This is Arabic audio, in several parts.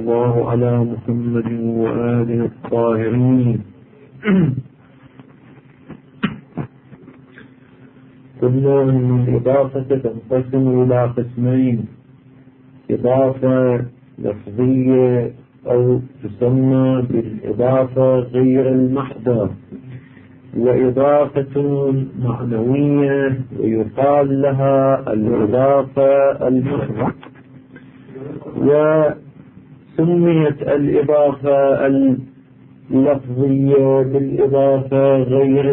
الله على محمد وآله الطاهرين. قلنا أن الإضافة تنقسم إلى قسمين: إضافة لفظية أو تسمى بالإضافة غير المحضة، وإضافة معنوية ويقال لها الإضافة المحضة. وسميت الإضافة اللفظية بالإضافة غير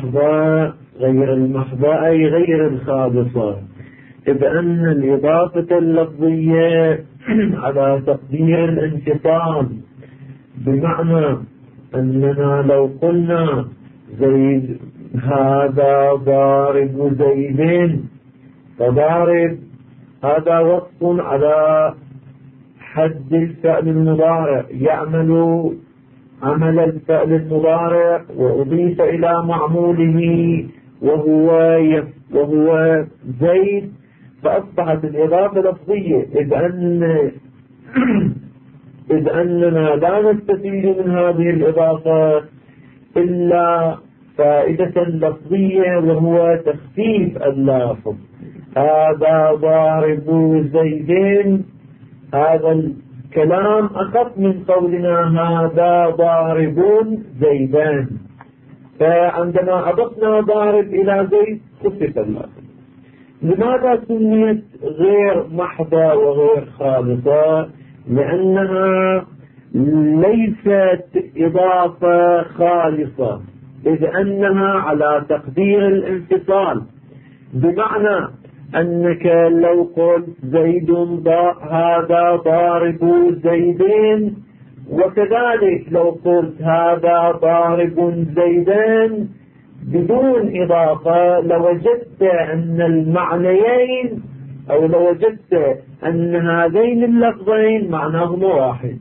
المحضة أي غير الخالصة، إذ أن الإضافة اللفظية على تقدير الانفصال، بمعنى أننا لو قلنا زيد هذا ضارب زيدين، فضارب هذا وصف على حد الفعل المضارع، يعمل عمل الفعل المضارع وأضيف إلى معموله وهو زيد، فأصبحت الإضافة لفظية، إذ أننا لا نستفيد من هذه الإضافة إلا فائدة لفظية وهو تخفيف اللافظ. هذا ضارب زيدين، هذا الكلام أخف من قولنا هذا ضارب زيدان، فعندما أضفنا ضارب إلى زيد خفف اللافظ. لماذا سميت غير محضة وغير خالصة؟ لأنها ليست إضافة خالصة، إذ أنها على تقدير الانفصال، بمعنى أنك لو قلت زيد هذا ضارب زيدين، وكذلك لو قلت هذا ضارب زيدان بدون إضافة، لوجدت أن المعنيين أو لوجدت أن هذين اللفظين معناهما واحد: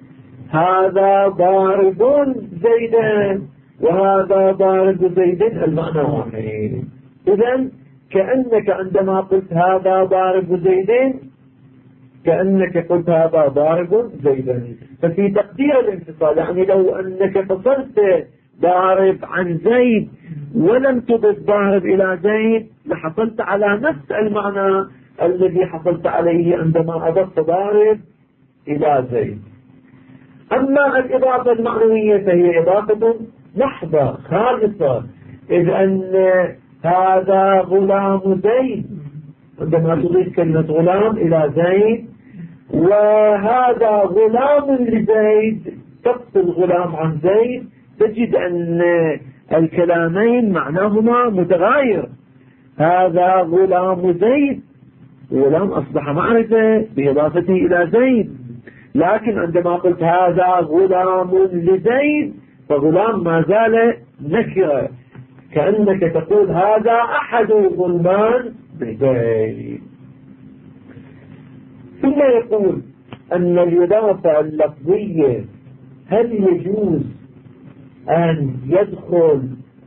هذا ضارب زيدان وهذا ضارب زيدين، المعنى واحد. إذن كأنك عندما قلت هذا ضارب زيدين كأنك قلت هذا ضارب زيدين. ففي تقدير الانفصال، يعني لو أنك فصلت ضارب عن زيد ولم تضف ضارب إلى زيد لحصلت على نفس المعنى الذي حصلت عليه عندما أضفت ضارب إلى زيد. أما الإضافة المعنوية فهي إضافة محضة خالصة، إذ أن هذا غلام زيد، عندما تضيف كلمة غلام إلى زيد، وهذا غلام لزيد، تفصل غلام عن زيد، تجد أن الكلامين معناهما متغاير. هذا غلام زيد، غلام أصبح معرفة بإضافته إلى زيد، لكن عندما قلت هذا غلام لزيد فغلام ما زال نكرة، كأنك تقول هذا أحد غلمان لزيد. ثم يقول أن الإضافة اللفظية هل يجوز أن يدخل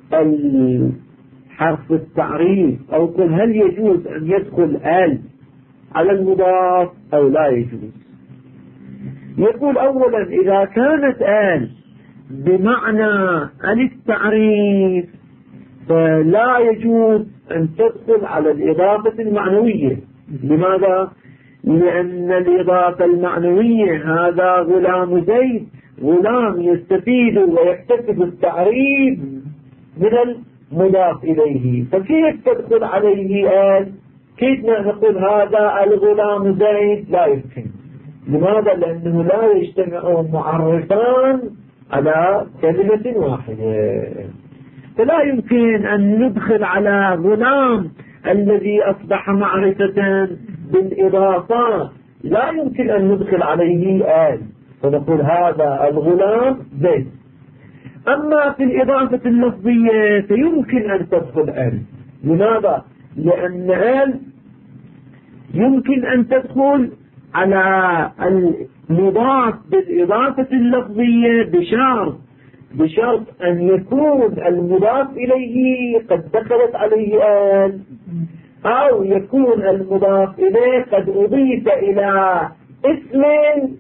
حرف التعريف، أو قل هل يجوز أن يدخل آل على المضاف أو لا يجوز؟ يقول أولا إذا كانت آل بمعنى التعريف فلا يجوز أن تدخل على الإضافة المعنوية. لماذا؟ لأن الإضافة المعنوية هذا غلام زيد، غلام يستفيد ويكتسب التعريف من المضاف إليه، فكيف تدخل عليه آل؟ كيف نقول هذا الغلام زيد؟ لا يمكن. لماذا؟ لأنه لا يجتمع معرفان على كلمة واحدة، فلا يمكن أن ندخل على غلام الذي أصبح معرفة بالإضافة، لا يمكن أن ندخل عليه آل، فنقول هذا الغلام زيد. أما في الإضافة اللفظية فيمكن أن تدخل آل. لماذا؟ لأن آل يمكن أن تدخل على المضاف بالإضافة اللفظية بشرط أن يكون المضاف إليه قد دخلت عليه آل، أو يكون المضاف إليه قد أضيف إلى اسم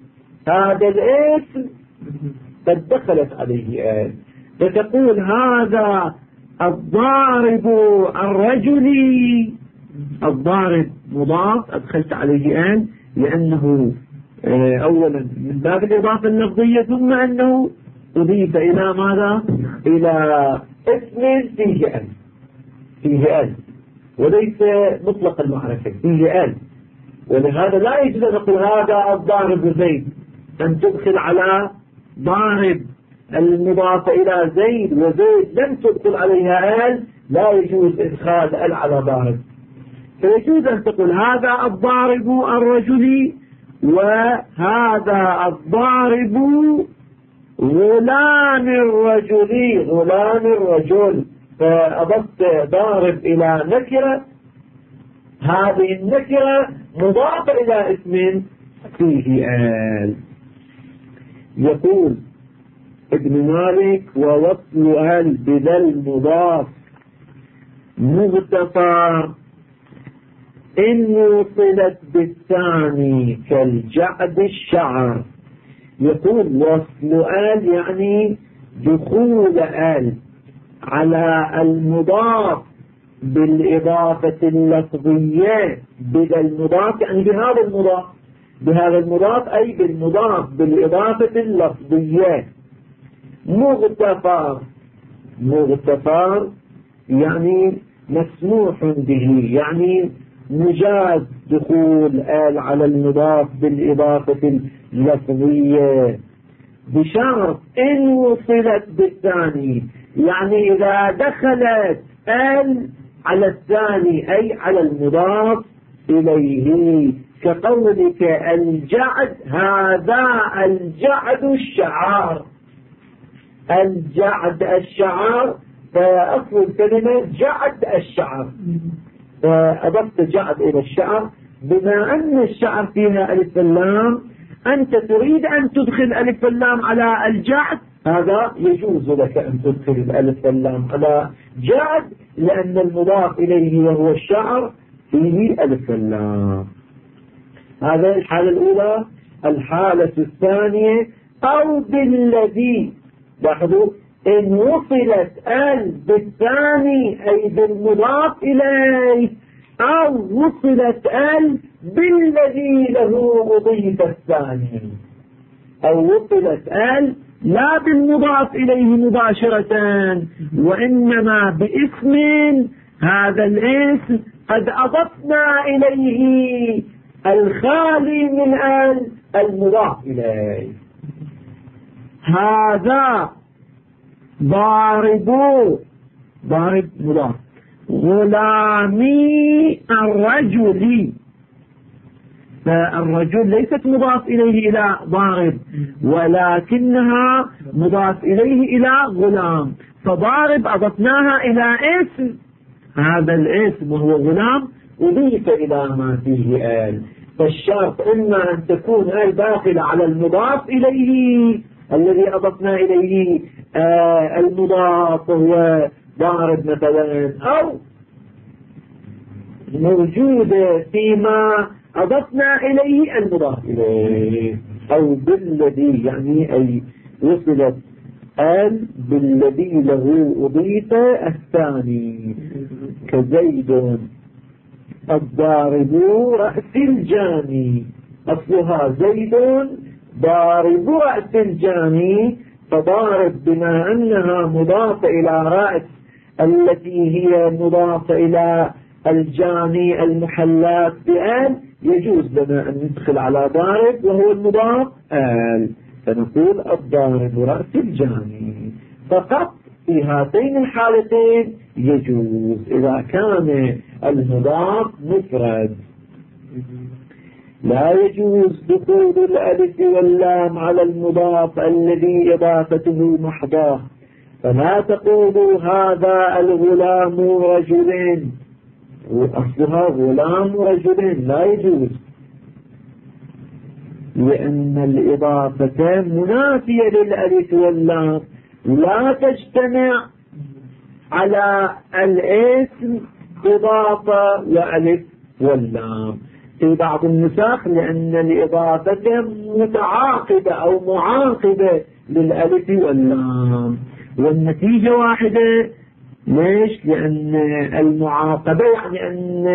هذا الاسم قد دخلت عليه آل، فتقول هذا الضارب الرجلي، الضارب مضاف أدخلت عليه آل لأنه أولا من باب الإضافة اللفظية، ثم أنه أضيف إلى ماذا؟ إلى اسم فيه آل، فيه آل وليس مطلق المعرفة، فيه آل. ولهذا لا يجوز أن نقول هذا الضارب زيد، أن تدخل على ضارب المضاف إلى زيد وزيد لم تدخل عليها آل، لا يجوز إدخال آل على ضارب. فيجوز أن تقول هذا الضارب الرجلي وهذا الضارب غلام الرجلي، غلام الرجل، فأضفت ضارب إلى نكرة، هذه النكرة مضافة إلى اسم فيه آل. يقول ابن مالك ووصل آل بذا المضاف مغتفر إن وصلت بالثاني كالجعد الشعر. يقول وصل آل يعني دخول آل على المضاف بالإضافة اللفظية، بذا المضاف يعني بهذا المضاف، بهذا المضاف أي بالمضاف بالإضافة اللفظية. مغتفر، مغتفر يعني مسموح به، يعني مجاز دخول آل على المضاف بالإضافة اللفظية بشرط إن وصلت بالثاني، يعني إذا دخلت آل على الثاني أي على المضاف إليه، كقولك الجعد هذا الجعد الشعار، الجعد الشعار، فأصل الكلمة جعد الشعر، فأضفت جعد إلى الشعر. بما أن الشعر فيها ألف اللام، أنت تريد أن تدخل ألف اللام على الجعد، هذا يجوز لك أن تدخل الألف اللام على جعد، لأن المضاف إليه وهو الشعر فيه ألف اللام. هذا الحالة الأولى. الحالة الثانية أو بالذي، لاحظوا إن وصلت آل بالثاني أي بالمضاف إليه، أو وصلت آل بالذي له أضيف الثاني، أو وصلت آل لا بالمضاف إليه مباشرة وإنما باسم، هذا الاسم قد أضفنا إليه الخالي من آل المضاف إليه. هذا ضارب، ضارب مضاف، غلامي الرجل، فالرجل ليست مضاف إليه إلى ضارب ولكنها مضاف إليه إلى غلام، فضارب أضفناها إلى اسم، هذا الاسم وهو غلام أضيف إلى ما فيه آل. فالشرط إما أن تكون آل داخلة على المضاف إليه الذي أضفنا إليه المضاف وهو ضارب مثلا، أو موجودة فيما أضفنا إليه المضاف إليه، أو بالذي يعني أي وصلت آل بالذي له أضيف الثاني، كزيد الضارب رأس الجاني، أصلها زيد ضارب رأس الجاني، فضارب بما أنها مضافة إلى رأس التي هي مضافة إلى الجاني المحلات بآل، يجوز لنا أن ندخل على ضارب وهو المضاف آل، فنقول الضارب رأس الجاني. فقط في هاتين الحالتين يجوز إذا كان المضاف مفرد. لا يجوز دخول الألف واللام على المضاف الذي إضافته محضة، فلا تقولوا هذا الغلام رجل، وأصلها غلام رجل، لا يجوز، لأن الإضافة منافية للألف واللام، لا تجتمع على الاسم إضافة وألف واللام. في بعض النسخ لأن الإضافة متعاقبة أو معاقبة للألف واللام، والنتيجة واحدة. ليش؟ لأن المعاقبة يعني أن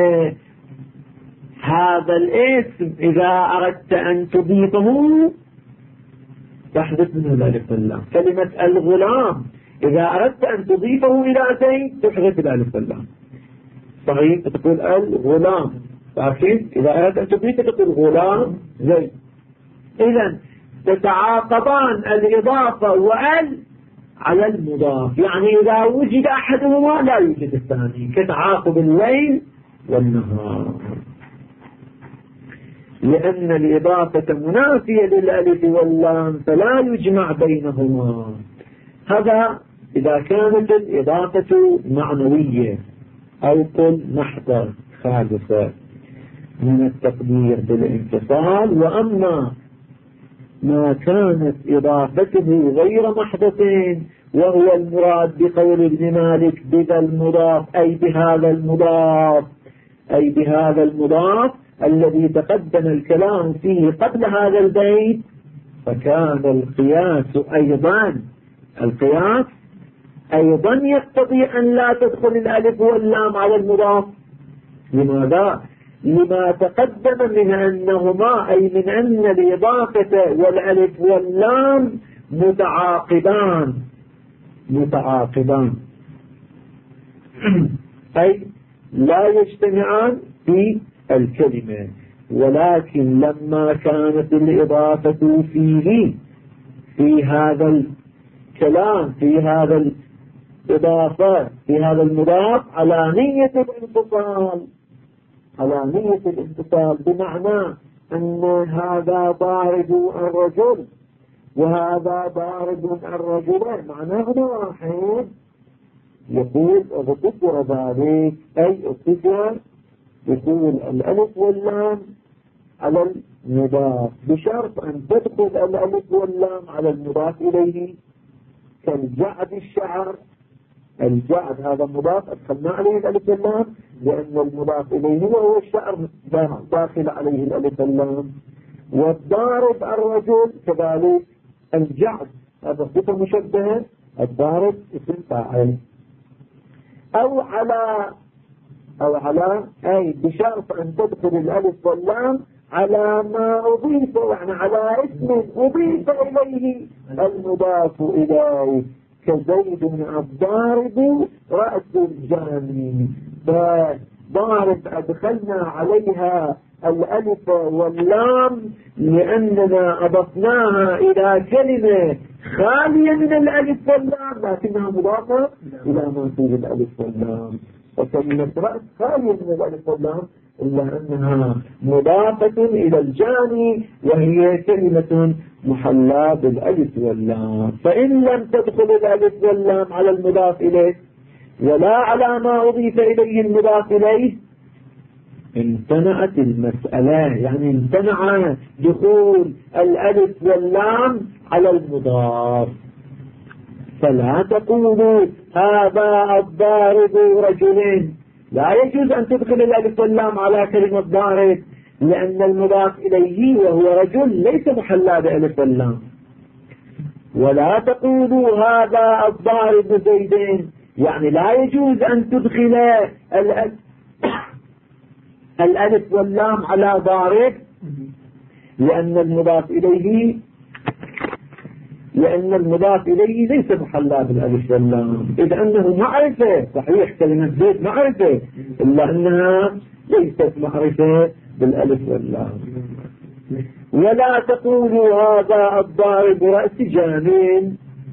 هذا الاسم إذا أردت أن تضيفه تحدث منه الألف واللام. كلمة الغلام إذا أردت أن تضيفه إلى زيد تحدث الألف واللام. صحيح؟ تقول الغلام، لكن إذا أردت أن تضيفه تقول غلام زيد. إذن تتعاقبان الإضافة وال على المضاف، يعني إذا وجد أحدهما لا يوجد الثاني، كتعاقب الليل والنهار، لأن الإضافة منافية للألف واللام فلا يجمع بينهما. هذا إذا كانت الإضافة معنوية أو قل محضر خالصة من التقدير بالانفصال. وأما ما كانت إضافته غير محدث وهو المراد بقول ابن مالك بذا المضاف أي بهذا المضاف، أي بهذا المضاف الذي تقدم الكلام فيه قبل هذا البيت، فكان القياس أيضا يقتضي أن لا تدخل الألف واللام على المضاف. لماذا؟ لما تقدم من أنهما، أي من أن الإضافة والألف واللام متعاقبان أي لا يجتمعان في الكلمة. ولكن لما كانت الإضافة فيه في هذا الكلام في هذا الإضافة في هذا المضاف على نية الانفصال، بمعنى أن هذا ضارب الرجل وهذا ضارب الرجل معناه واحد، يقول اغتفر ذلك أي اغتفر يقول الألف واللام على المضاف بشرط أن تدخل الألف واللام على المضاف إليه، كالجعد الشعر. الجعد هذا مضاف أدخلنا عليه الألف واللام لأن المضاف إليه وهو الشعر داخل عليه الألف واللام. والضارب الرجل كذلك الجعد هذا صفة مشبهة، الضارب اسم فاعل. أو على أي بشرط أن تدخل الألف واللام على ما أضيف، يعني على اسم أضيف إليه المضاف إليه، كزيد الضارب رأس الجاني. فضارب أدخلنا عليها الألف واللام لأننا أضفناها إلى كلمة خالية من الألف واللام لكنها مضافة إلى ما فيه الألف واللام. وكلمة رأس خالية من الألف واللام إلا أنها مضافة إلى الجاني وهي كلمة محلى بالألف واللام. فإن لم تدخل الألف واللام على المضاف إليه ولا على ما أضيف إليه المضاف إليه امتنعت المسألة، يعني امتنع دخول الألف واللام على المضاف. فلا تقولوا هذا الضارب رجلين، لا يجوز أن تدخل الألف واللام على كلمة ضارب لأن المضاف إليه وهو رجل ليس محلى بألف واللام. ولا تقولوا هذا الضارب زيدين، يعني لا يجوز أن تدخل الألف واللام على ضارب لأن المضاف إليه ليس محلى بالألف واللام، إذ أنه معرفة. صحيح كلمة زيد معرفة إلا أنها ليست معرفة بالألف واللام. ولا تقولوا هذا الضارب رأس جانين،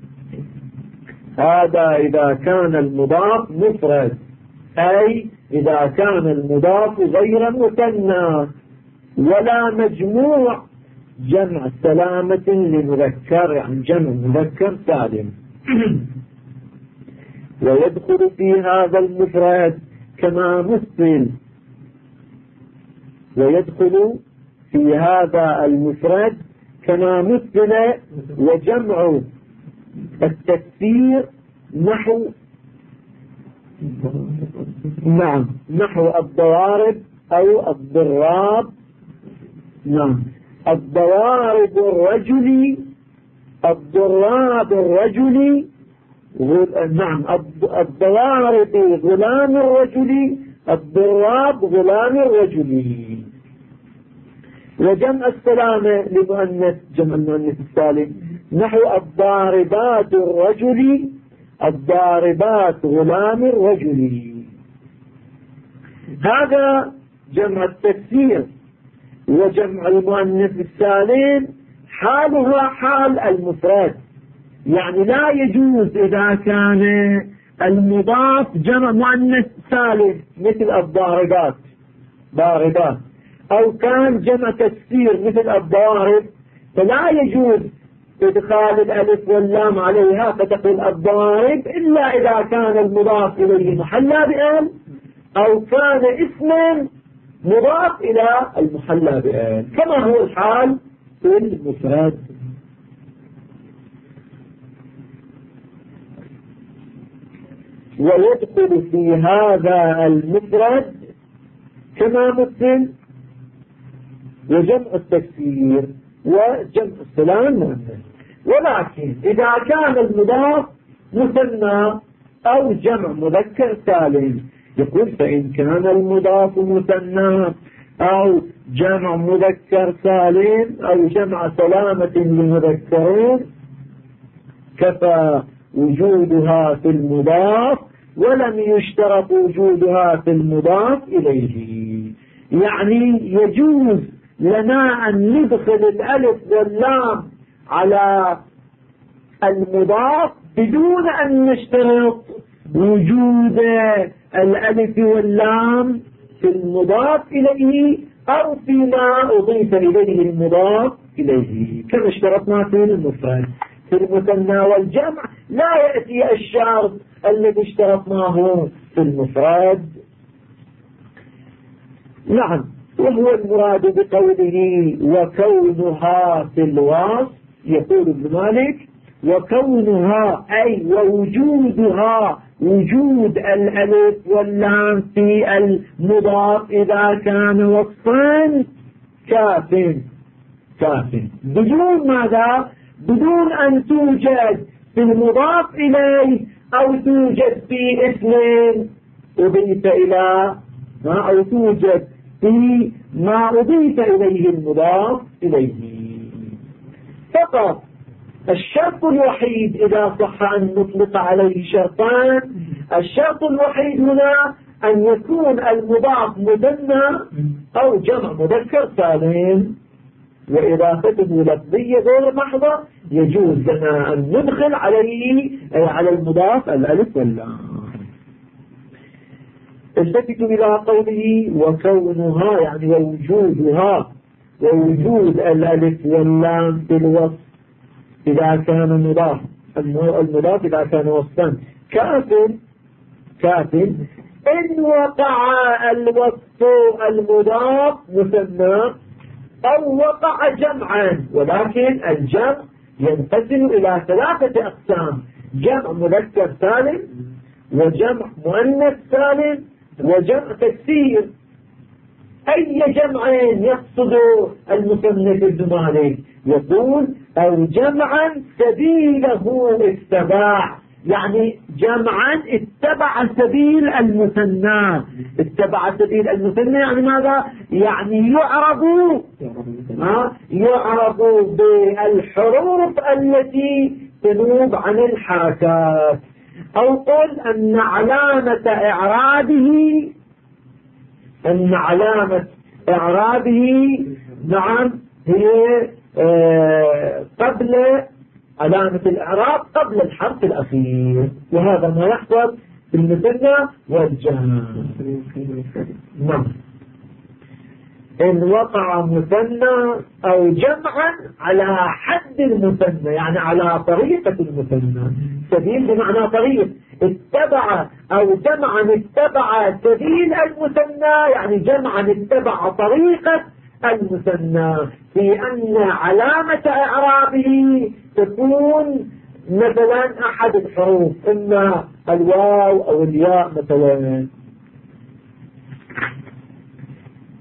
هذا إذا كان المضاف مفرد، أي إذا كان المضاف غير مثنى ولا مجموع جمع سلامة لمذكر، يعني جمع مذكر سالم. ويدخل في هذا المفرد كما مثل، ويدخل في هذا المفرد كما مثل وجمع التكسير نحو الضوارب أو الضراب نعم. الضوارب الرجل، الضراب الرجل، نعم، الضوارب غلام الرجل، الضراب غلام الرجل. وجمع السلامة لمؤنث، جمع المؤنث السالم، نحو الضاربات الرجل، الضاربات غلام الرجل. هذا جمع التكسير. وجمع المؤنث السالم حالها حال المفرد، يعني لا يجوز إذا كان المضاف جمع مؤنث سالم مثل الضاربات، ضاربات، أو كان جمع تكسير مثل الضارب، فلا يجوز إدخال الألف واللام عليها فتقول الضارب إلا إذا كان المضاف إليه محلى بأل، أو كان اسما مضاف إلى المحلى بأل، كما هو الحال في المفرد. ويدخل في هذا المفرد كما مثل وجمع التكسير وجمع السلام المؤنث. ولكن إذا كان المضاف مثنى أو جمع مذكر سالم، يقول فإن كان المضاف مثنى أو جمع مذكر سالم أو جمع سلامة لمذكرين كفى وجودها في المضاف ولم يشترط وجودها في المضاف إليه. يعني يجوز لنا أن ندخل الألف واللام على المضاف بدون أن نشترط وجود الألف واللام في المضاف إليه أو فيما أضيف إليه المضاف إليه، كما اشترطنا في المفرد. في المثنى والجمع لا يأتي الشرط الذي اشترطناه في المفرد. نعم. وهو المراد بقوله وكونها في الوصف، يقول ابن مالك وكونها أي ووجودها، وجود الألف واللام في المضاف إذا كان وصفا كاف، كاف بدون ماذا؟ بدون أن توجد في المضاف إليه أو توجد في اسم أضيف إلى ما، أو توجد في ما أضيف إليه المضاف إليه. فقط الشرط الوحيد إذا صح أن نطلق عليه شرطان، الشرط الوحيد هنا أن يكون المضاف مثنى أو جمع مذكر سالم، وإضافته لفظية غير محضة يجوز لنا أن ندخل عليه على المضاف الألف واللام. التفتوا إلى قوله وكونها يعني ووجودها، ووجود الألف واللام في الوصف إذا كان مضاف، المضاف إذا كان وصفا كاف إن وقع الوصف المضاف مثنى أو وقع جمعا، ولكن الجمع ينقسم إلى ثلاثة أقسام: جمع مذكر سالم، وجمع مؤنث سالم، وجمع تكسير. أي جمعين يقصد المصنف ابن مالك؟ يقول أو جمعا سبيله اتباع، يعني جمعا اتبع سبيل المثنى. اتبع سبيل المثنى يعني ماذا؟ يعني يعرب بالحروف التي تنوب عن الحركات، أو قل أن علامة إعرابه نعم هي قبل علامة الإعراب قبل الحرف الأخير، وهذا ما يحصل في المثنى والجمع. نعم. إن وقع مثنى أو جمعا على حد المثنى، يعني على طريقة المثنى. سبيل بمعنى طريق، اتبع أو جمعا اتبع سبيل المثنى، يعني جمعا اتبع طريقة المثنى، في أن علامة إعرابه تكون مثلا أحد الحروف، إما الواو أو الياء مثلا.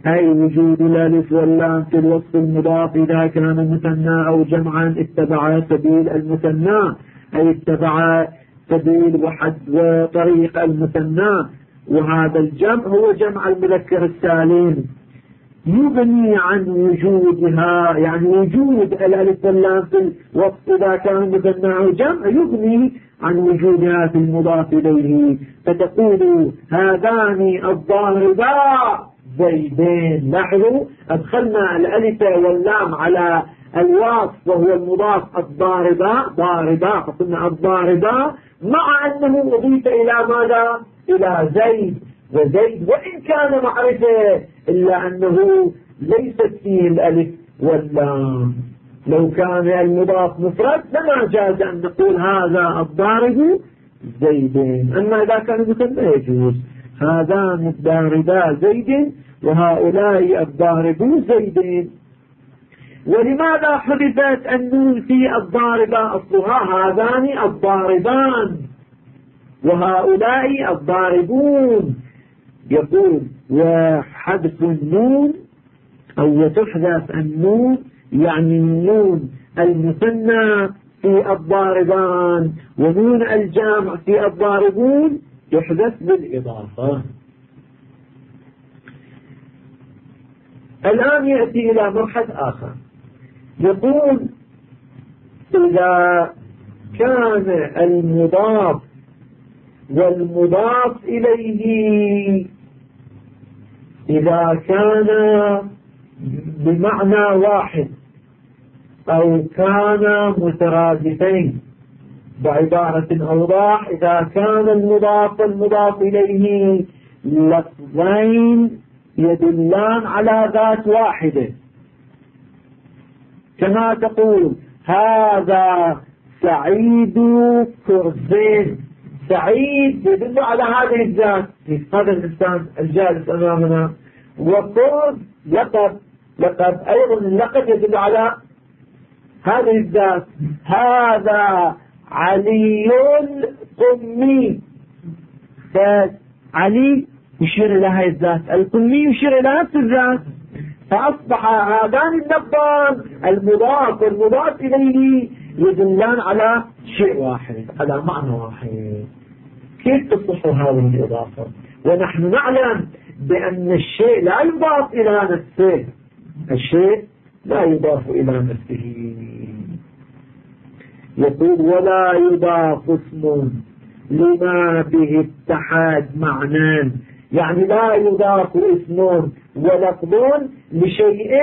أي وجود الألف واللام في الوصف المضاف إذا كان مثنى أو جمعا اتبع سبيل المثنى، أي اتبع سبيل وطريق المثنى. وهذا الجمع هو جمع المذكر السالم، يغني عن وجودها، يعني وجود الألف واللام في الوصف إذا كان مثنى أو جمع يغني عن وجودها في المضاف إليه. فتقول هذان الضاربا زيدين. لاحظوا أدخلنا الألف واللام على الوصف وهو المضاف الضاربا ضاربا، فقلنا الضاربا مع أنه أضيف إلى ماذا؟ إلى زيد. وزيد وإن كان معرفة إلا أنه ليست فيه الألف واللام. لو كان المضاف مفرد لما جاز أن نقول هذا الضارب زيدين، أما إذا كان مثنى يجوز هذان الضاربا زيد وهؤلاء الضاربو زيدين. ولماذا حذفت النون في الضاربة؟ أصلها هذان الضاربان وهؤلاء الضاربون. يقول وحذف النون أو تحذف النون يعني النون المثنى في الضاربان ونون الجامع في الضاربون يحذف بالإضافة. الآن يأتي إلى مبحث آخر، يقول إذا كان المضاف والمضاف إليه إذا كان بمعنى واحد أو كان مترادفين، بعبارة أوضح إذا كان المضاف والمضاف إليه لفظين يدلان على ذات واحدة، كما تقول هذا سعيد كرزين. سعيد يدل على هذه الذات، هذا الإنسان الجالس أمامنا، وكرز لقب أيضا اللقب يدل على هذه الذات. هذا علي القمي، فعلي يشير إلى هذه الذات، القمي يشير إلى نفس الذات، فأصبح هذان اللفظان المضاف والمضاف إليه يدلان على شيء واحد، على معنى واحد. كيف تصح هذه الإضافة ونحن نعلم بأن الشيء لا يضاف إلى نفسه؟ الشيء لا يضاف إلى نفسه. يقول ولا يضاف اسم لما به اتحاد معنى، يعني لا يضاف اسم ولفظ لشيء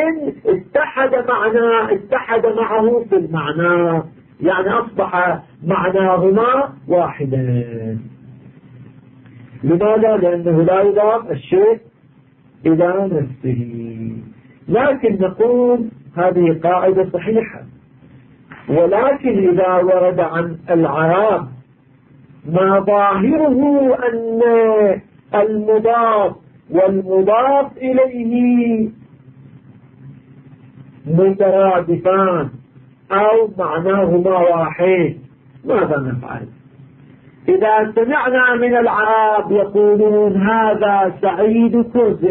اتحد معه في المعنى، يعني أصبح معناهما واحدا. لماذا؟ لأنه لا يضاف الشيء إلى نفسه. لكن نقول هذه قاعدة صحيحة، ولكن إذا ورد عن العرب ما ظاهره أن المضاف والمضاف إليه مترادفان أو معناهما واحد، ماذا نفعل؟ إذا سمعنا من العرب يقولون هذا سعيد كرز،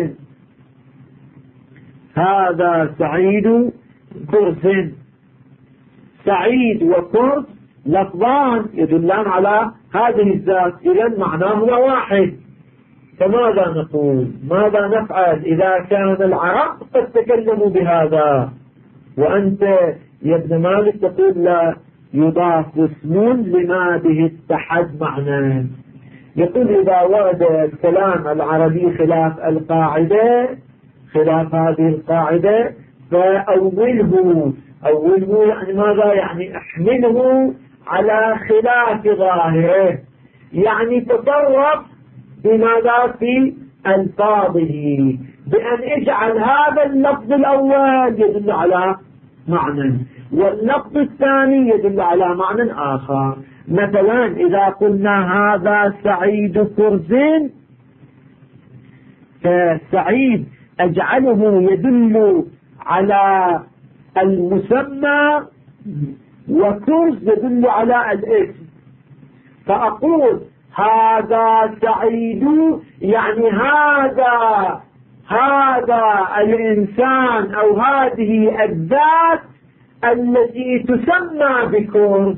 هذا سعيد كرز، سعيد وكرز لفظان يدلان على هذه الذات، إذن معناهما واحد. فماذا نقول؟ ماذا نفعل إذا كان العرب قد تكلموا بهذا وأنت يا ابن مالك تقول لا يضاف اسم لما به اتحد معنى؟ يقول إذا ورد الكلام العربي خلاف القاعدة، خلاف هذه القاعدة، فأوله يعني ماذا؟ يعني احمله على خلاف ظاهره، يعني تصرف بماذا في ألفاظه، بأن اجعل هذا اللفظ الأول يدل على معنى واللفظ الثاني يدل على معنى آخر. مثلا إذا قلنا هذا سعيد كرز، فسعيد أجعله يدل على المسمى وكرز يدل على الاسم، فأقول هذا سعيد يعني هذا الإنسان أو هذه الذات التي تسمى بكرس،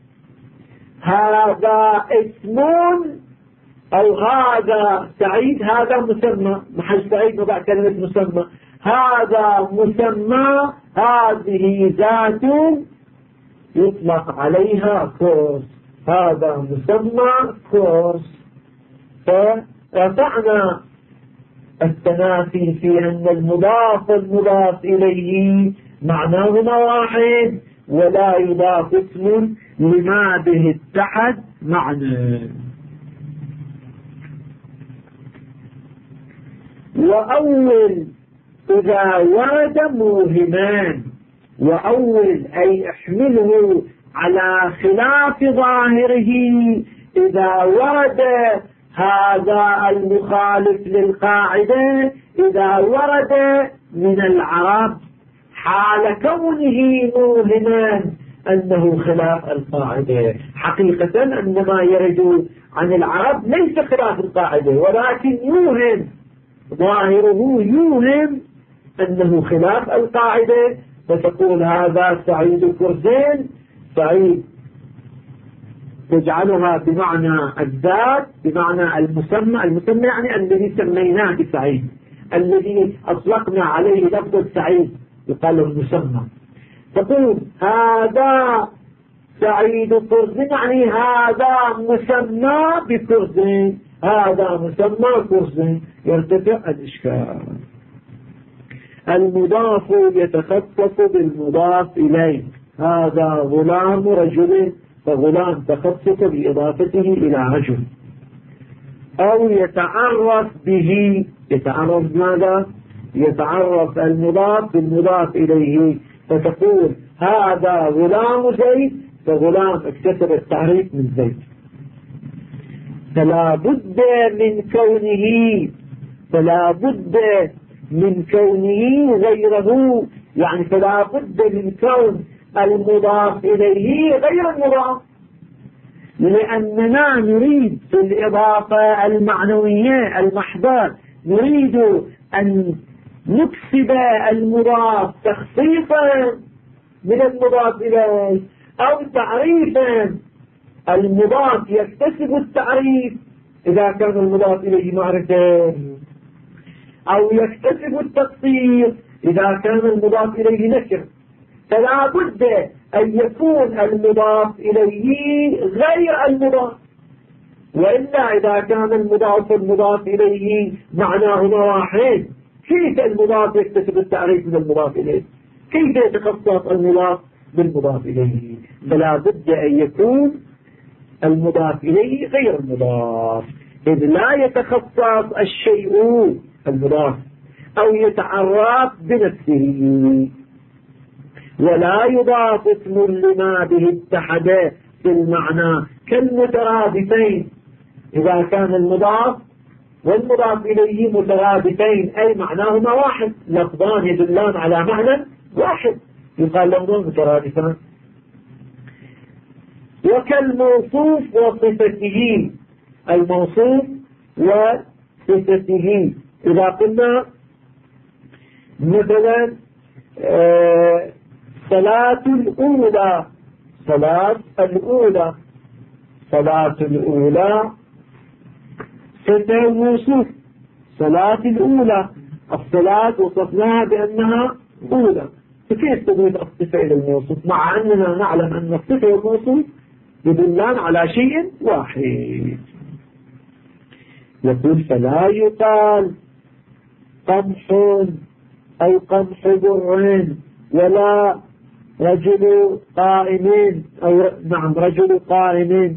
هذا اسم أو هذا سعيد، هذا مسمى، محل سعيد وضع كلمة مسمى، هذا مسمى، هذه ذات يطلق عليها كرس، هذا مسمى كرس. فرفعنا التنافي في أن المضاف والمضاف إليه معناهما واحد، ولا يضاف اسم لما به اتحد معنى. وأول إذا ورد موهمان، وأول أي احمله على خلاف ظاهره، إذا ورد هذا المخالف للقاعدة، إذا ورد من العرب حال كونه موهما أنه خلاف القاعدة. حقيقة أن ما يرد عن العرب ليس خلاف القاعدة، ولكن يوهم، ظاهره يوهم أنه خلاف القاعدة، فتقول هذا سعيد كرسين، سعيد تجعلها بمعنى الذات، بمعنى المسمى، المسمى يعني الذي سميناه بسعيد، الذي أطلقنا عليه لفظ السعيد يقال له المسمى. تقول هذا سعيد كرسين يعني هذا مسمى بكرسين، هذا مسمى كرسين، يرتفع الإشكال. المضاف يتخصص بالمضاف إليه، هذا غلام رجل، فغلام تخصص بإضافته إلى رجل. أو يتعرف به، يتعرف ماذا؟ يتعرف المضاف بالمضاف إليه، فتقول هذا غلام زيد، فغلام اكتسب التعريف من زيد. فلا بد من كونه غيره، يعني فلا بد من كون المضاف إليه غير المضاف، لأننا نريد في الإضافة المعنوية المحضة نريد أن نكسب المضاف تخصيصا من المضاف إليه، أو تعريفا، المضاف يكتسب التعريف إذا كان المضاف إليه معرفة، أو يكتسب التخصيص إذا كان المضاف إليه نكر. فلا بد أن يكون المضاف إليه غير المضاف، وإلا إذا كان المضاف والمضاف إليه معناهما واحد، كيف المضاف يكتسب التعريف من المضاف إليه؟ كيف يتخصص المضاف بالمضاف إليه؟ فلا بد أن يكون المضاف إليه غير المضاف، إذ لا يتخصص الشيء المضاف أو يتعرف بنفسه. ولا يضاف اسم لما به اتحد في المعنى كالمترادفين، إذا كان المضاف والمضاف إليه مترادفين أي معناهما واحد، لفظان يدلان على معنى واحد، يقال لفظان مترادفان. وكالموصوف وصفته، الموصوف وصفته، إذا قلنا مثلا صلاة الأولى، صلاة الأولى صفة وموصوف، صلاة الأولى، الصلاة وصفناها بأنها أولى، فكيف تضيف الصفة إلى الموصوف مع أننا نعلم أن الصفة والموصوف يدلان على شيء واحد؟ يقول فلا يقال قمح أو قمح بر، ولا رجل قائمين، أو نعم رجل قائمين،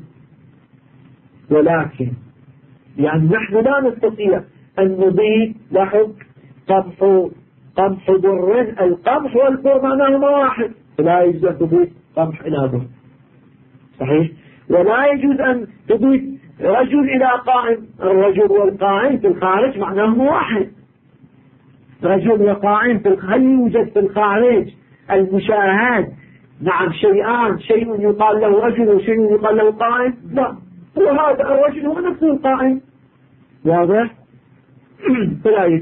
ولكن يعني نحن لا نستطيع أن نضيف لحظ قمح بر، القمح والبر معناهما واحد، لا يجوز أن تضيف قمح إلى بر، صحيح؟ ولا يجوز أن تضيف رجل إلى قائم، الرجل والقائم في الخارج معناهما واحد، رجل وقائم هل يوجد في الخارج المشاهد نعم شيئان، شيء يقال له رجل وشيء يقال له قائم؟ لا، وهذا الرجل هو نفسه القائم، واضح؟ فلا يجوز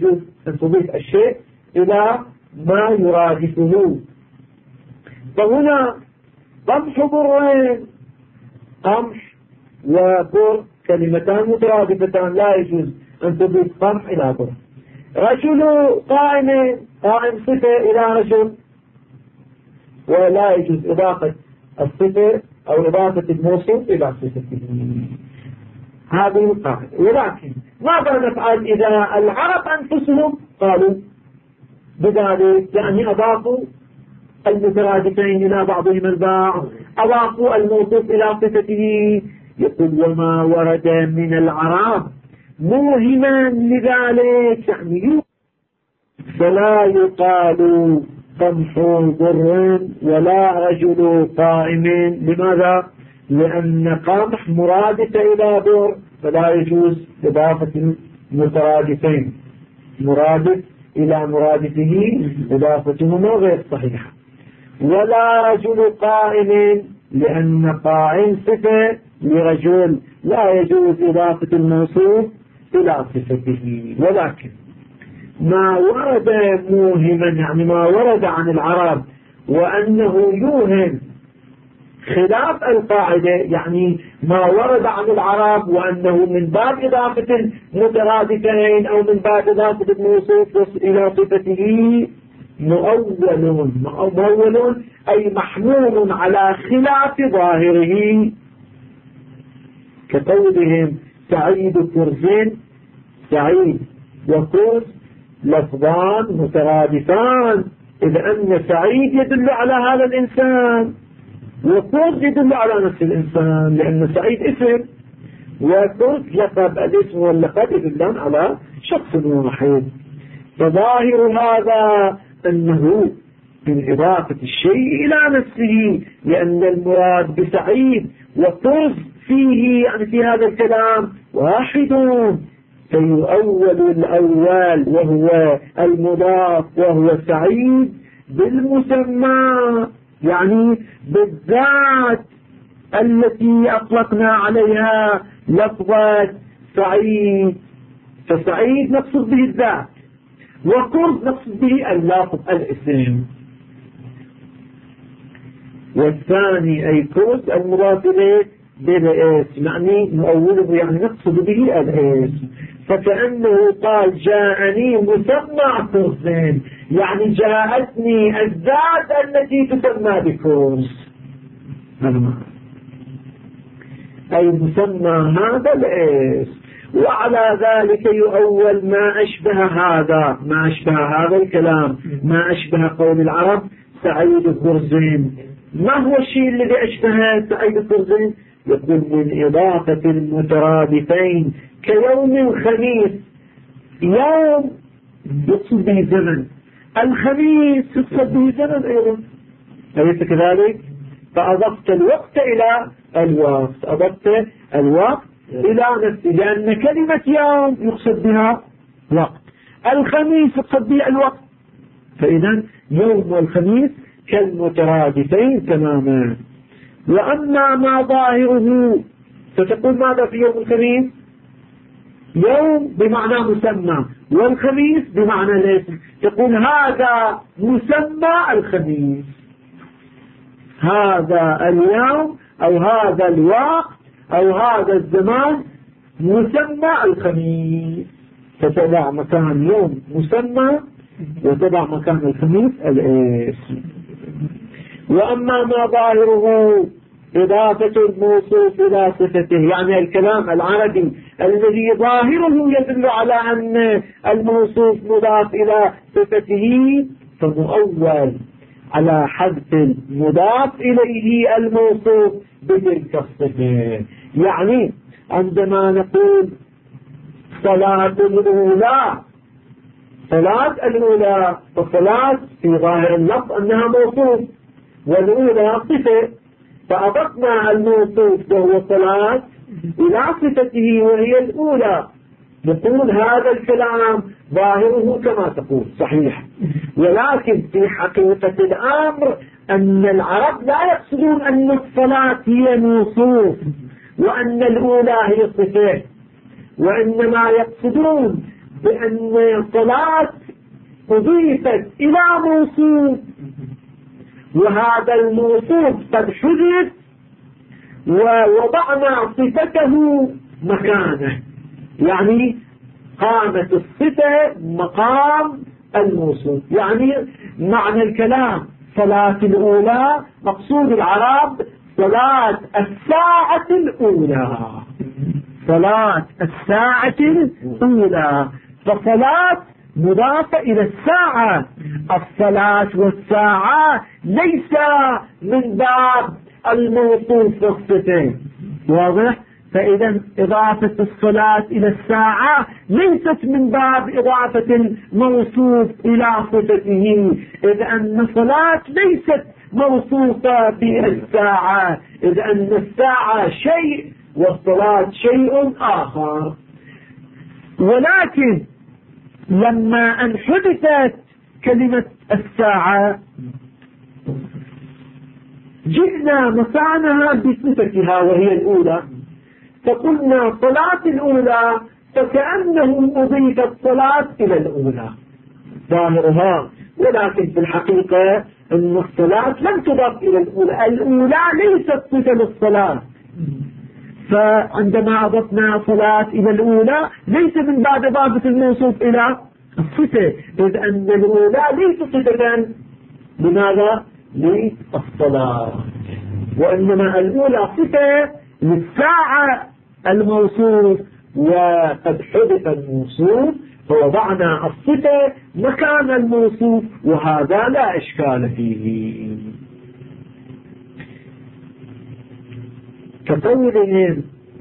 أن تضيف الشيء إلى ما يرادفه. فهنا قمح برين، قمح وبر كلمتان مترادفتان، لا يجوز أن تضيف قمح إلى بر. رجل قائم، قائم صفة إلى رجل، ولا يجوز إضافة الصفة أو إضافة الموصوف إلى صفته. هذه القاعدة. ولكن ماذا نفعل إذا العرب أنفسهم قالوا بذلك؟ يعني أضافوا المترادفين إلى بعضهم البعض، أضافوا الموصوف إلى صفته. يقول وما ورد من العرب موهما لذلك، يعني فلا يقال قمح بر ولا رجل قائم. لماذا؟ لأن قمح مرادف إلى بر، فلا يجوز إضافة المترادفين، مرادف إلى مرادفه إضافتهما غير صحيحة. ولا رجل قائم، لأن قائم صفة لرجل، لا يجوز إضافة الموصوف إلى صفته. ولكن ما ورد موهما، يعني ما ورد عن العرب وأنه يوهم خلاف القاعدة، يعني ما ورد عن العرب وأنه من باب إضافة المترادفين أو من باب إضافة الموصوف إلى صفته مؤول أي محمول على خلاف ظاهره، كقولهم سعيد كرز، سعيد وكرز لفظان مترادفان، إذ أن سعيد يدل على هذا الإنسان وكرز يدل على نفس الإنسان، لأن سعيد اسم وكرز لقب، الاسم واللقب يدلان على شخص واحد. فظاهر هذا أنه من إضافة الشيء إلى نفسه، لأن المراد بسعيد وكرز فيه، يعني في هذا الكلام واحد، فيؤول الأول وهو المضاف وهو سعيد بالمسمى، يعني بالذات التي أطلقنا عليها لفظة سعيد، فسعيد نقصد به الذات، وكرز نقصد به اللفظ الاسم. والثاني أي كرز المضاف إليه بالاسم، يعني مؤوله يعني نقصد به الاسم. فكأنه قال جاءني مسمى كرز، يعني جاءتني الذات التي تسمى بكرز، أي مسمى هذا الاسم. وعلى ذلك يؤول ما أشبه هذا، ما أشبه هذا الكلام، ما أشبه قول العرب سعيد كرزين. ما هو الشيء الذي أشبه سعيد كرزين؟ يقول من إضافة المترادفين كيوم الخميس، يوم يقصد به زمن، الخميس يقصد به زمن أيضا، أليس كذلك؟ فأضفت الوقت إلى الوقت، أضفت الوقت إلى نفسه، لأن كلمة يوم يقصد بها وقت، الخميس يقصد بها الوقت، فإذا يوم والخميس كالمترادفين تماما. وأما ما ظاهره، فتقول ماذا في يوم الخميس؟ يوم بمعنى مسمى، والخميس بمعنى الاسم، تقول هذا مسمى الخميس، هذا اليوم أو هذا الوقت أو هذا الزمان مسمى الخميس، فتضع مكان يوم مسمى وتضع مكان الخميس الاسم. وأما ما ظاهره إضافة الموصوف إلى صفته، يعني الكلام العربي الذي ظاهره يدل على أن الموصوف مضاف إلى صفته، فمؤول على حذف المضاف إليه الموصوف بتلك الصفة. يعني عندما نقول صلاة الأولى، صلاة الأولى، فصلاة في ظاهر اللفظ أنها موصوف، والأولى صفة، فأضفنا الموصوف وهو صلاة إلى صفته وهي الأولى، نقول هذا الكلام ظاهره كما تقول صحيح، ولكن في حقيقة الأمر أن العرب لا يقصدون أن الصلاة هي موصوف وأن الأولى هي صفة، وإنما يقصدون بأن الصلاة أضيفت إلى موصوف، وهذا الموصوف قد حدث ووضعنا صفته مكانه، يعني قامت الصفة مقام الموصوف. يعني معنى الكلام صلاة الأولى، مقصود العرب صلاة الساعة الأولى، صلاة الساعة الأولى، فصلاة مضافة إلى الساعة. الصلاة والساعة ليس من باب الموصوف والصفة، واضح؟ فإذا إضافة الصلاة إلى الساعة ليست من باب إضافة الموصوف إلى صفته، إذ أن الصلاة ليست موصوفة بالساعة، إذ أن الساعة شيء والصلاة شيء آخر. ولكن لما أن حدثت كلمة الساعة جئنا مسعناها بصفتها وهي الأولى، فقلنا صلاة الأولى، فكأنه أضيف الصلاة إلى الأولى ظاهرها، ولكن في الحقيقة أن الصلاة لم تضاف إلى الأولى، الأولى ليست صفة للصلاة، فعندما أضفنا صلاة إلى الأولى ليس من بعد إضافة الموصوف إلى الصفة، إذ أن الأولى ليست صفة لماذا؟ للصلاة، وإنما الأولى صفة للساعة الموصوف، وقد حدث الموصوف فوضعنا الصفة مكان الموصوف، وهذا لا إشكال فيه. كقولهم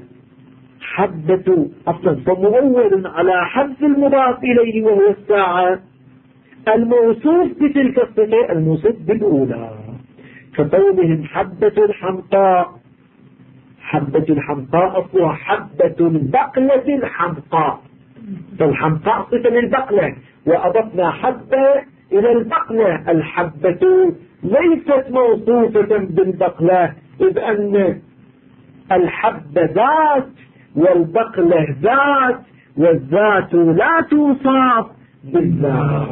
حبة أصلا فمؤول على حذف المضاف إليه وهو الساعة الموصوف بتلك الصفة الموصوف بالأولى، كقولهم حبة الحمقاء، حبة الحمقاء أصلها حبة البقلة الحمقاء، فالحمقاء صفة للبقلة وأضفنا حبة إلى البقلة، الحبة ليست موصوفة بالبقلة، إذ أن الحبة ذات والبقلة ذات، والذات لا توصف بالذات.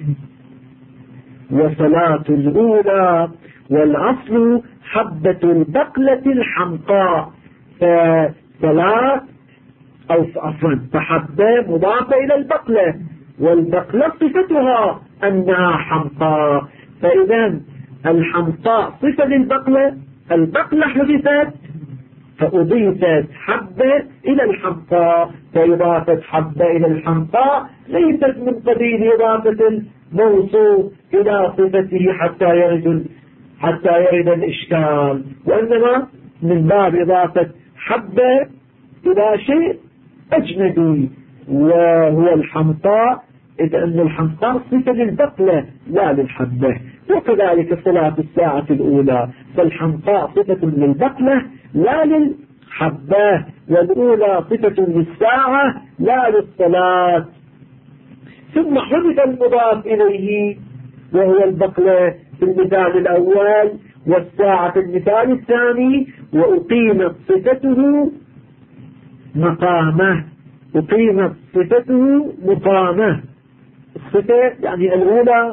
وصلاة الأولى والأصل حبة البقلة الحمقاء، فصلاة أو عفوا فحبة مضافة إلى البقلة، والبقلة صفتها أنها حمقاء، فإذا الحمقاء صفة للبقلة، البقلة حدثت فأضيفت حبة إلى الحمقاء، فإضافة حبة إلى الحمقاء ليست من قبيل إضافة الموصوف إلى صفته حتى يرد الإشكال، وإنما من باب إضافة حبة إلى شيء أجنبي وهو الحمقاء، إذ أن الحمقاء صفة للبقلة لا للحبة. وكذلك صلاة الساعة الأولى، فالحمقاء صفة للبقلة لا للحبة، والأولى صفة للساعة لا للصلاة. ثم حدث المضاف إليه وهو البقلة في المثال الأول، والساعة في المثال الثاني، وأقيمت صفته مقامه، أقيمت صفته مقامه، الصفة يعني الأولى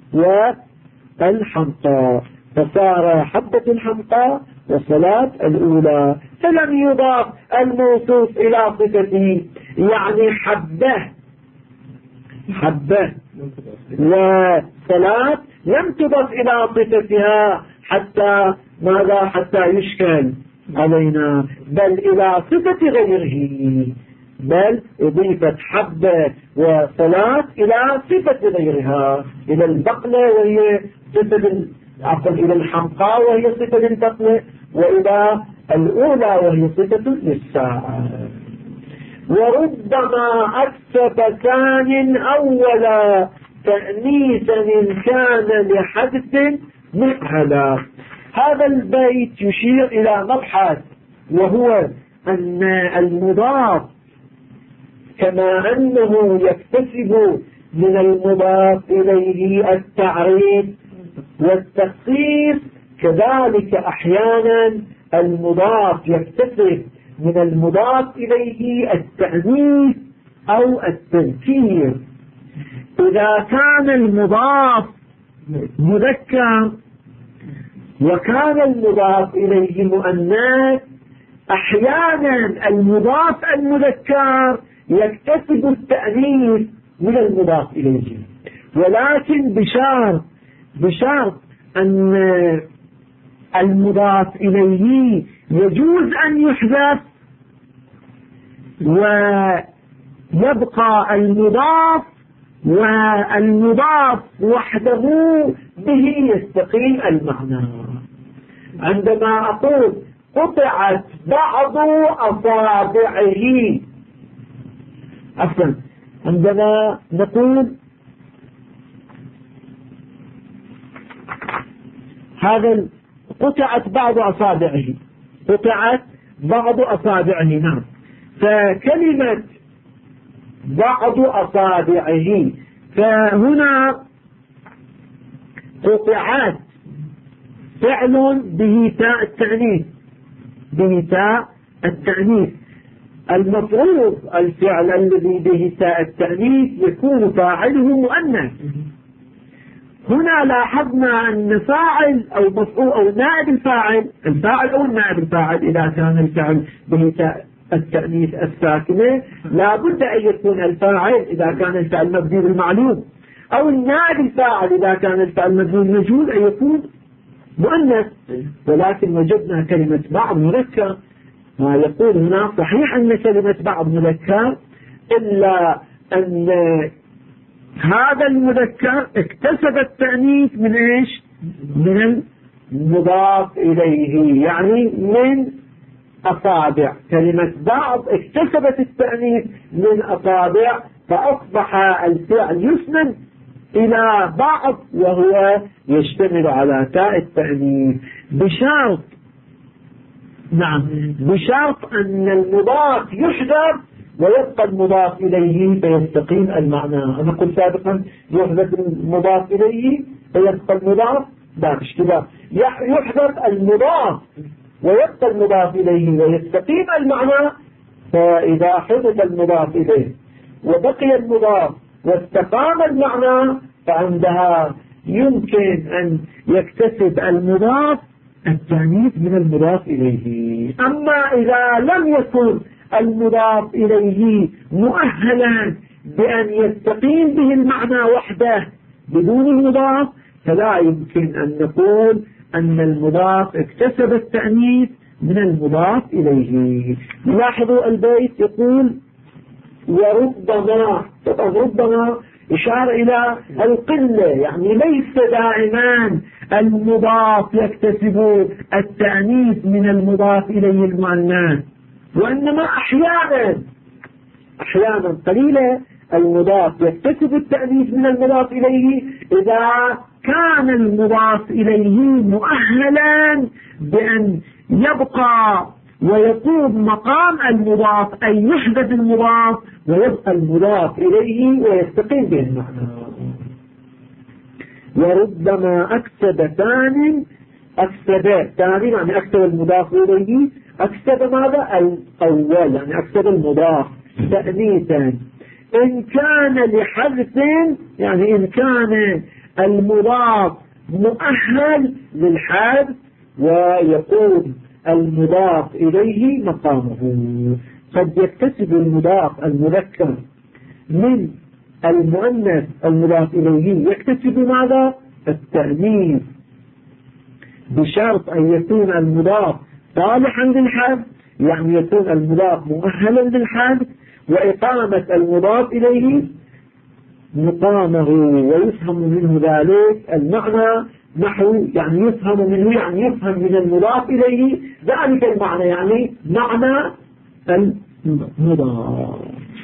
والحمقاء، فصار حبة الحمقاء وصلاة الأولى، فلم يضاف الموصوف إلى صفته، يعني حبة وصلاة لم تضف إلى صفتها حتى ماذا؟ حتى يشكل علينا، بل إلى صفة غيره، بل أضيفت حبة وصلاة إلى صفة غيرها، إلى البقلة وهي صفة إلى الحمقاء وهي صفة للبقلة، وإلى الأولى وهي صفة للساعة. وربما أكسب ثان أولا تأنيثا إن كان لحدث مؤهلا. هذا البيت يشير إلى مبحث، وهو أن المضاف كما أنه يكتسب من المضاف إليه التعريف والتخصيص، كذلك أحيانا المضاف يكتسب من المضاف إليه التأنيث أو التذكير. إذا كان المضاف مذكر وكان المضاف إليه مؤنث أحيانا المضاف المذكر يكتسب التأنيث من المضاف إليه، ولكن بشرط أن المضاف إليه يجوز أن يحذف ويبقى المضاف، والمضاف وحده به يستقيم المعنى. عندما أقول قطعت بعض أصابعه، عفوا، عندما نقول هذا قطعت بعض أصابعه، قطعت بعض أصابعه، نعم، فكلمة بعض أصابعه فهنا قطعت فعل به تاء التأنيث، به تاء التأنيث. المفروض الفعل الذي به تاء التأنيث يكون فاعله مؤنث. هنا لاحظنا أن فاعل أو مفعول أو نائب الفاعل أو النائب الفاعل إذا كان الفعل به تاء التأنيث الساكنة لا بد أن يكون الفاعل إذا كان الفعل مبني بالمعلوم، أو النائب الفاعل إذا كان الفعل مبني بالمجهول أن يكون مؤنث. ولكن وجدنا كلمة بعض مذكر، ما يقول هنا صحيح أن كلمة بعض مذكر، إلا أن هذا المذكر اكتسب التأنيث من إيش؟ من المضاف إليه، يعني من أصابع. كلمة بعض اكتسبت التأنيث من أصابع، فأصبح الفعل يسند إلى بعض وهو يشتمل على تاء التأنيث، بشرط، نعم، بشرط أن المضاف يحذف ويبقى المضاف إليه فيستقيم المعنى. أنا قلت سابقا يحذف المضاف إليه فيبقى المضاف، لا اشتباه، يحذف المضاف ويبقى المضاف إليه ويستقيم المعنى. فإذا حذف المضاف إليه وبقي المضاف واستقام المعنى فعندها يمكن أن يكتسب المضاف التأنيث من المضاف إليه. أما إذا لم يكن المضاف إليه مؤهلا بأن يستقيم به المعنى وحده بدون المضاف فلا يمكن أن نقول أن المضاف اكتسب التأنيث من المضاف إليه. لاحظوا البيت يقول وربما، طبعا ربما إشارة إلى القلة، يعني ليس دائما المضاف يكتسب التأنيث من المضاف إليه المؤنث، وإنما أحيانا قليلة المضاف يكتسب التأنيث من المضاف إليه إذا كان المضاف إليه مؤهلا بأن يبقى ويقوم مقام المضاف، أي يحدث المضاف ويبقى المضاف إليه ويستقيم به المعنى. وربما أكسب ثاني، أكسب ثاني يعني أكسب المضاف إليه، أكسب ماذا؟ الأول، يعني أكسب المضاف تأنيثا إن كان لحذف، يعني إن كان المضاف مؤهل للحذف ويقوم المضاف إليه مقامه. قد يكتسب المضاف المذكر من المؤنث المضاف إليه يكتسب ماذا؟ التأنيث، بشرط أن يكون المضاف صالحا للحذف، يعني يكون المضاف مؤهلا للحذف وإقامة المضاف إليه مقامه، ويفهم منه ذلك المعنى نحو، يعني يفهم منه، يعني يفهم من المضاف إليه ذلك المعنى، يعني معنى المضاف.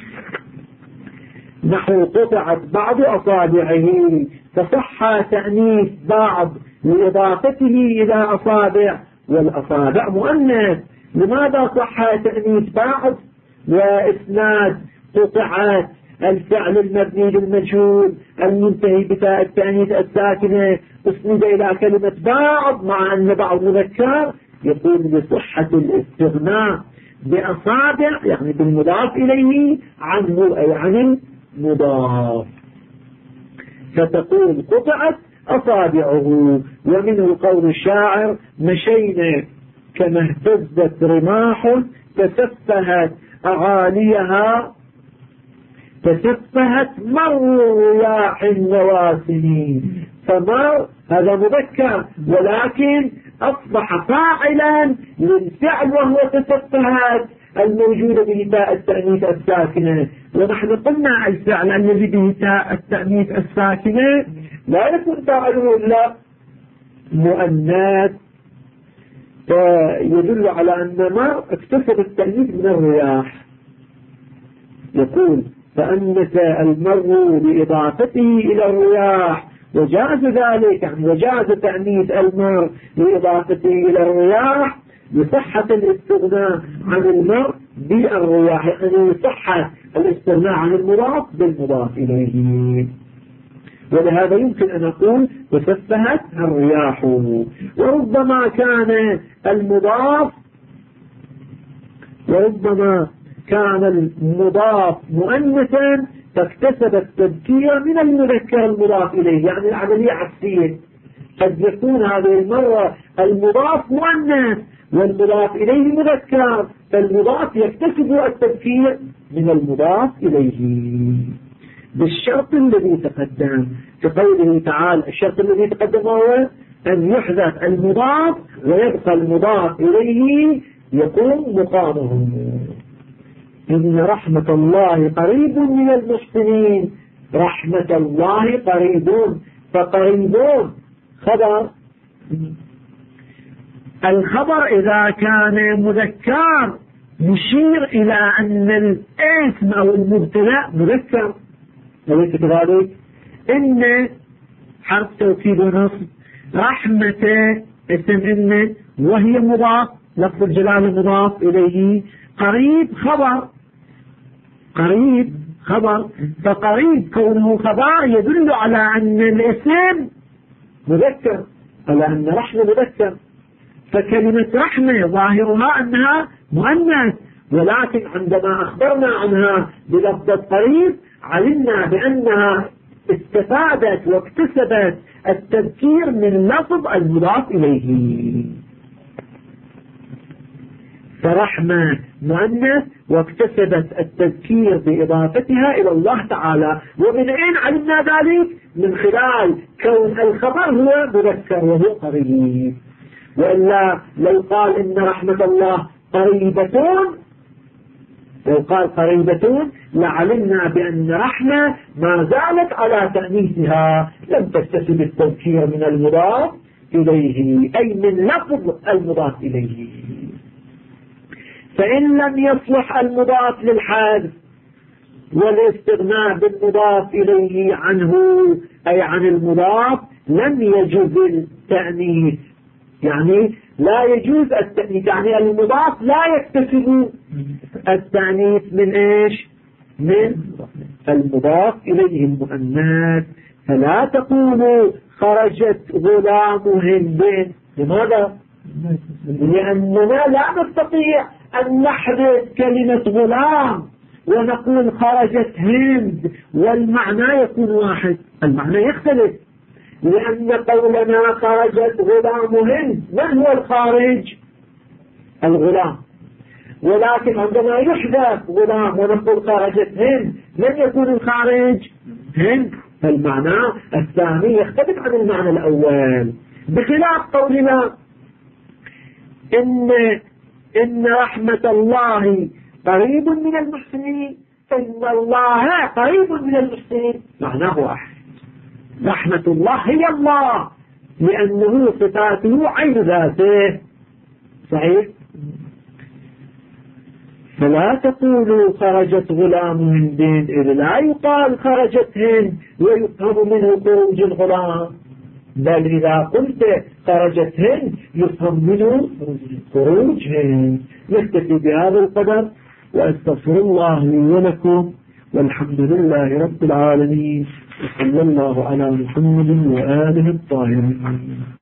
نحو قطعت بعض أصابعه فصح تأنيث بعض لإضافته إلى أصابع، والأصابع مؤنث. لماذا صح تأنيث بعض وإسناد قطعت الفعل المبني للمجهول المنتهي بتاء التأنيث الساكنة اسند إلى كلمة بعض مع أن بعض مذكر؟ يقول لصحة الاستغناء بأصابع، يعني بالمضاف إليه عنه أي عن المضاف. فتقول قطعت أصابعه. ومنه قول الشاعر: مشينا كما اهتزت رماح تسفهت أغاليها، تسفهت مر رياح النواسم. فمر هذا مذكر، ولكن أصبح فاعلا للفعل وهو تسفهت الموجودة به تاء التأنيث الساكنة. ونحن قلنا الفعل الذي به تاء التأنيث الساكنة لا يكون فاعله إلا مؤنث، يدل على أن مر اكتسب التأنيث من الرياح. يقول: فأنث المر بإضافته إلى الرياح، وجاز ذلك، يعني وجاز تأنيث المر بإضافته إلى الرياح بصحة الاستغناء عن المر بالرياح، يعني صحة الاستغناء عن المضاف بالمضاف إليه. ولهذا يمكن أن نقول تسفهت الرياح. وربما كان المضاف مؤنثا فاكتسب التذكير من المذكر المضاف إليه، يعني العملية عكسية. قد يكون هذه المرة المضاف مؤنث والمضاف إليه مذكر، فالمضاف يكتسب التذكير من المضاف إليه بالشرط الذي تقدم في قوله تعالى. الشرط الذي تقدم هو أن يحذف المضاف ويبقى المضاف إليه يقوم مقامه. إن رحمة الله قريب من المحسنين. رحمة الله قريبون، فقريبون خبر. الخبر إذا كان مذكر يشير إلى أن الاسم أو المبتدأ مذكر، أليس كذلك؟ إن حرف توكيد ونصب، رحمة اسم إن وهي مضاف، لفظ الجلالة مضاف إليه، قريب خبر، قريب خبر. فقريب كونه خبر يدل على أن الاسم مذكر، على أن رحمة مذكر. فكلمة رحمة ظاهرها أنها مؤنث، ولكن عندما أخبرنا عنها بلفظ قريب علمنا بأنها استفادت واكتسبت التذكير من لفظ المضاف إليه. فرحمة مؤنث واكتسبت التذكير بإضافتها إلى الله تعالى. ومن أين علمنا ذلك؟ من خلال كون الخبر هو مذكر وهو قريب. وإلا لو قال إن رحمة الله قريبتون، لو قال قريبتون لعلمنا بأن رحمة ما زالت على تأنيثها، لم تكتسب التذكير من المضاف إليه، أي من لفظ المضاف إليه. فإن لم يصلح المضاف للحذف والاستغناء بالمضاف إليه عنه أي عن المضاف لم يجوز التأنيث، يعني لا يجوز التأنيث، يعني المضاف لا يكتسب التأنيث من إيش؟ من المضاف إليه المؤنث. فلا تقولوا خرجت غلام هند. لماذا؟ لأننا لا نستطيع أن نحذف كلمة غلام ونقول خرجت هند والمعنى يكون واحد، المعنى يختلف. لأن قولنا خرجت غلام هند، من هو الخارج؟ الغلام. ولكن عندما يحذف غلام ونقول خرجت هند، من يكون الخارج؟ هند. فالمعنى الثاني يختلف عن المعنى الأول، بخلاف قولنا إن رحمة الله قريب من المحسنين، إن الله قريب من المحسنين، معناه واحد. رحمة الله هي الله، لأنه صفاته عين ذاته، صحيح؟ فلا تقولوا خرجت غلام هند، إذ لا يقال خرجت هند ويفهم منه خروج الغلام، بل إذا قلت خرجت هند يفهم منه خروج هند. نكتفي بهذا القدر، وأستغفر الله لي ولكم، والحمد لله رب العالمين، وصلى الله على محمد وآله الطاهرين.